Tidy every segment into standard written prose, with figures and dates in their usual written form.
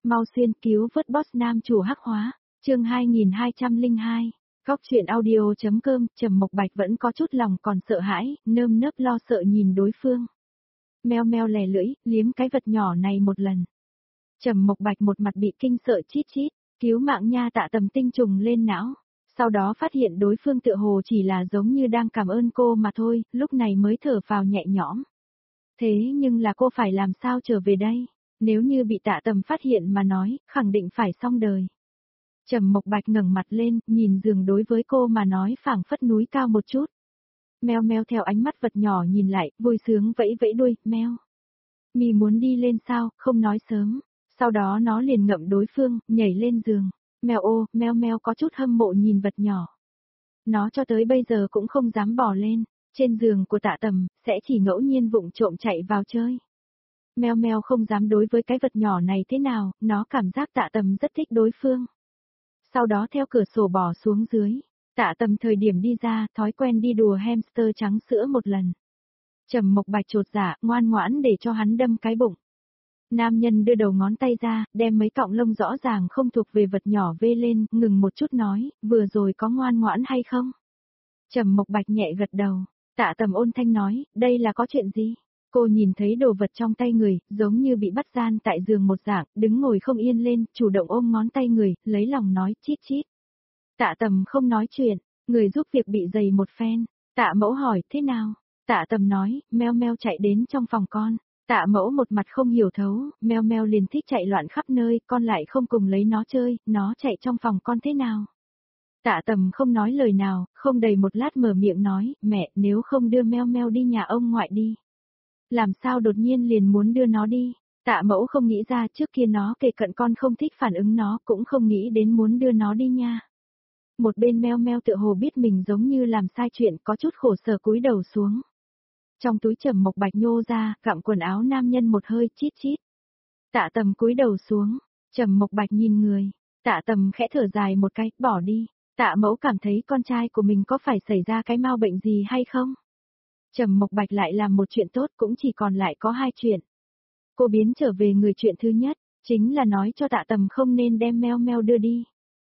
Mau xuyên cứu vớt boss nam chủ hắc hóa, chương 2202. Góc chuyện audio.com. Trầm Mộc Bạch vẫn có chút lòng còn sợ hãi, nơm nớp lo sợ nhìn đối phương. Meo meo lè lưỡi, liếm cái vật nhỏ này một lần. Trầm Mộc Bạch một mặt bị kinh sợ chít chít, cứu mạng nha, Tạ Tầm tinh trùng lên não. Sau đó phát hiện đối phương tựa hồ chỉ là giống như đang cảm ơn cô mà thôi, lúc này mới thở phào nhẹ nhõm. Thế nhưng là cô phải làm sao trở về đây? Nếu như bị Tạ Tầm phát hiện mà nói, khẳng định phải xong đời. Trầm Mộc Bạch ngẩng mặt lên, nhìn giường đối với cô mà nói phảng phất núi cao một chút. Meo meo theo ánh mắt vật nhỏ nhìn lại, vui sướng vẫy vẫy đuôi, meo. Mì muốn đi lên sao, không nói sớm. Sau đó nó liền ngậm đối phương, nhảy lên giường. Meo ô, meo meo có chút hâm mộ nhìn vật nhỏ. Nó cho tới bây giờ cũng không dám bò lên, trên giường của Tạ Tầm, sẽ chỉ ngẫu nhiên vụng trộm chạy vào chơi. Meo meo không dám đối với cái vật nhỏ này thế nào, nó cảm giác Tạ Tầm rất thích đối phương. Sau đó theo cửa sổ bò xuống dưới, Tạ Tầm thời điểm đi ra, thói quen đi đùa hamster trắng sữa một lần. Trầm Mộc Bạch chột dạ, ngoan ngoãn để cho hắn đâm cái bụng. Nam nhân đưa đầu ngón tay ra, đem mấy cọng lông rõ ràng không thuộc về vật nhỏ vê lên, ngừng một chút nói, vừa rồi có ngoan ngoãn hay không? Trầm Mộc Bạch nhẹ gật đầu, Tạ Tầm ôn thanh nói, đây là có chuyện gì? Cô nhìn thấy đồ vật trong tay người, giống như bị bắt gian tại giường một dạng, đứng ngồi không yên lên, chủ động ôm ngón tay người, lấy lòng nói, chít chít. Tạ Tầm không nói chuyện, người giúp việc bị dày một phen. Tạ Mẫu hỏi, thế nào? Tạ Tầm nói, meo meo chạy đến trong phòng con. Tạ Mẫu một mặt không hiểu thấu, meo meo liền thích chạy loạn khắp nơi, con lại không cùng lấy nó chơi, nó chạy trong phòng con thế nào? Tạ Tầm không nói lời nào, không đầy một lát mở miệng nói, mẹ, nếu không đưa meo meo đi nhà ông ngoại đi. Làm sao đột nhiên liền muốn đưa nó đi? Tạ Mẫu không nghĩ ra trước kia nó kể cận con không thích phản ứng nó, cũng không nghĩ đến muốn đưa nó đi nha. Một bên meo meo tựa hồ biết mình giống như làm sai chuyện, có chút khổ sở cúi đầu xuống. Trong túi Trầm Mộc Bạch nhô ra, cặm quần áo nam nhân một hơi, chít chít. Tạ Tầm cúi đầu xuống, Trầm Mộc Bạch nhìn người, Tạ Tầm khẽ thở dài một cái, bỏ đi. Tạ Mẫu cảm thấy con trai của mình có phải xảy ra cái mau bệnh gì hay không? Trầm Mộc Bạch lại làm một chuyện tốt, cũng chỉ còn lại có hai chuyện. Cô biến trở về người, chuyện thứ nhất, chính là nói cho Tạ Tầm không nên đem meo meo đưa đi.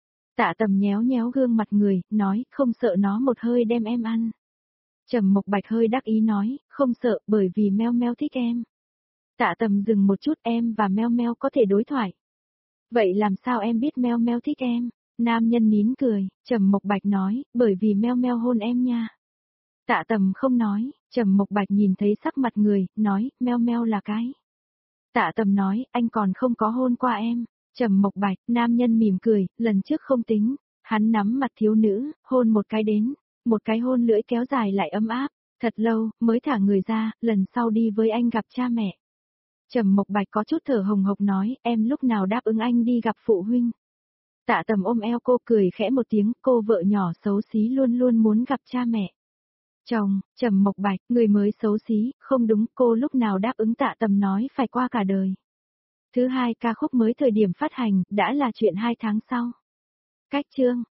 Tạ Tầm nhéo nhéo gương mặt người, nói, không sợ nó một hơi đem em ăn. Trầm Mộc Bạch hơi đắc ý nói, không sợ, bởi vì meo meo thích em. Tạ Tầm dừng một chút, em và meo meo có thể đối thoại. Vậy làm sao em biết meo meo thích em? Nam nhân nín cười, Trầm Mộc Bạch nói, bởi vì meo meo hôn em nha. Tạ Tầm không nói, Trầm Mộc Bạch nhìn thấy sắc mặt người, nói, meo meo là cái. Tạ Tầm nói, anh còn không có hôn qua em. Trầm Mộc Bạch, nam nhân mỉm cười, lần trước không tính, hắn nắm mặt thiếu nữ, hôn một cái đến, một cái hôn lưỡi kéo dài lại ấm áp, thật lâu, mới thả người ra, lần sau đi với anh gặp cha mẹ. Trầm Mộc Bạch có chút thở hồng hộc nói, em lúc nào đáp ứng anh đi gặp phụ huynh. Tạ Tầm ôm eo cô cười khẽ một tiếng, cô vợ nhỏ xấu xí luôn luôn muốn gặp cha mẹ. Chồng, Trầm Mộc Bạch, người mới xấu xí, không đúng, cô lúc nào đáp ứng Tạ Tầm nói phải qua cả đời. Thứ hai ca khúc mới thời điểm phát hành, đã là chuyện 2 tháng sau. Cách chương.